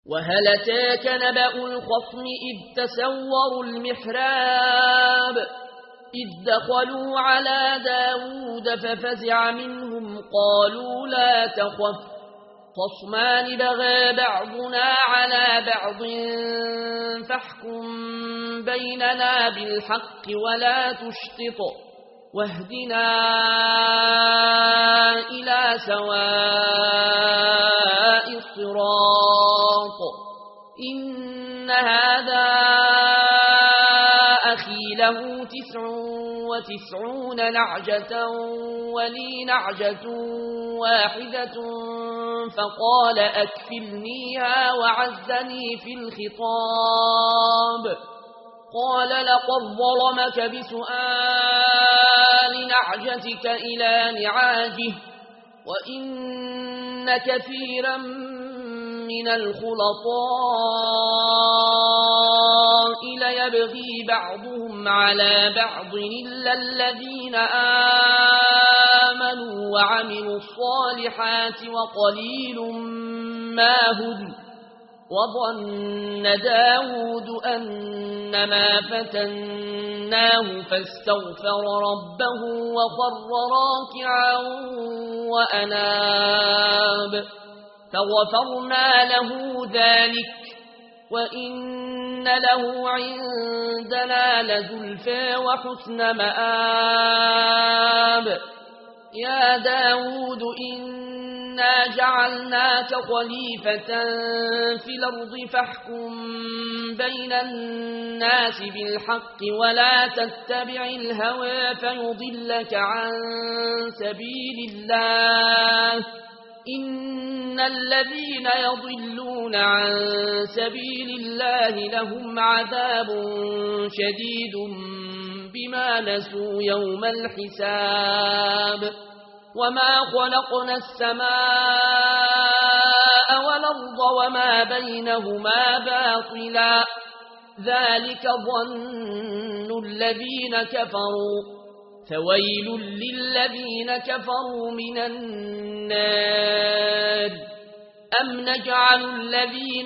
وهل أتاك نبأ الخصم إذ تسوروا المحراب إذ دخلوا على داود ففزع منهم قالوا لا تخف خصمان بغى بعضنا على بعض فاحكم بيننا بالحق ولا تشطط واهدنا إلى سواء الصراط إن هذا أخي له 99 نعجة ولي نعجة واحدة فقال أكفلنيها وعزني في الخطاب قال لقد ظلمك بسؤال نعجتك إلى نعاجه وإن كثيرا من الخلطاء ليبغي بعضهم على بعض إلا الذين آمنوا وعملوا الصالحات وقليل ما هم وظن داود أنما فتناه فاستغفر ربه وخر راكعا وأناب فغفرنا له ذلك وإن له عندنا لزلفى وحسن مآب يا داود إنا جعلناك خليفة في الأرض فاحكم بين الناس بالحق ولا تتبع الهوى فيضلك عن سبيل الله إن الذين يضلون عن سبيل الله لهم عذاب شديد بما نسوا يوم الحساب وما خلقنا السماء والأرض وما بينهما باطلا ذلك ظن الذين كفروا فويل للذين كفروا من النار أم نجعل الذين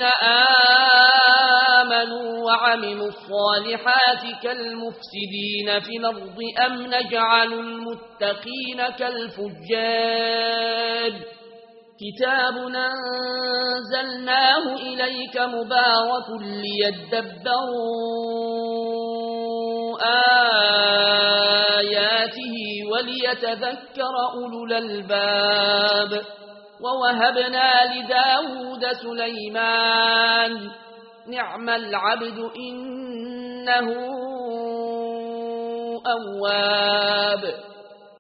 آمنوا وعملوا الصالحات كالمفسدين في الأرض أم نجعل المتقين كالفجار كتاب أنزلناه إليك مبارك ليدبروا آياته وليتذكر أولو الألباب ووهبنا لداود سليمان نعم العبد إنه أواب